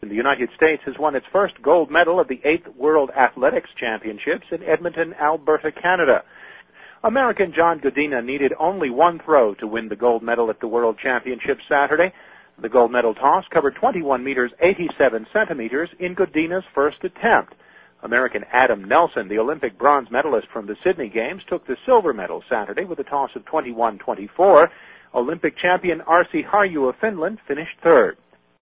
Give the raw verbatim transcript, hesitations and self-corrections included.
The United States has won its first gold medal at the eighth World Athletics Championships in Edmonton, Alberta, Canada. American John Godina needed only one throw to win the gold medal at the World Championships Saturday. The gold medal toss covered twenty-one meters eighty-seven centimeters in Godina's first attempt. American Adam Nelson, the Olympic bronze medalist from the Sydney Games, took the silver medal Saturday with a toss of twenty-one twenty-four. Olympic champion Arsi Harju of Finland finished third.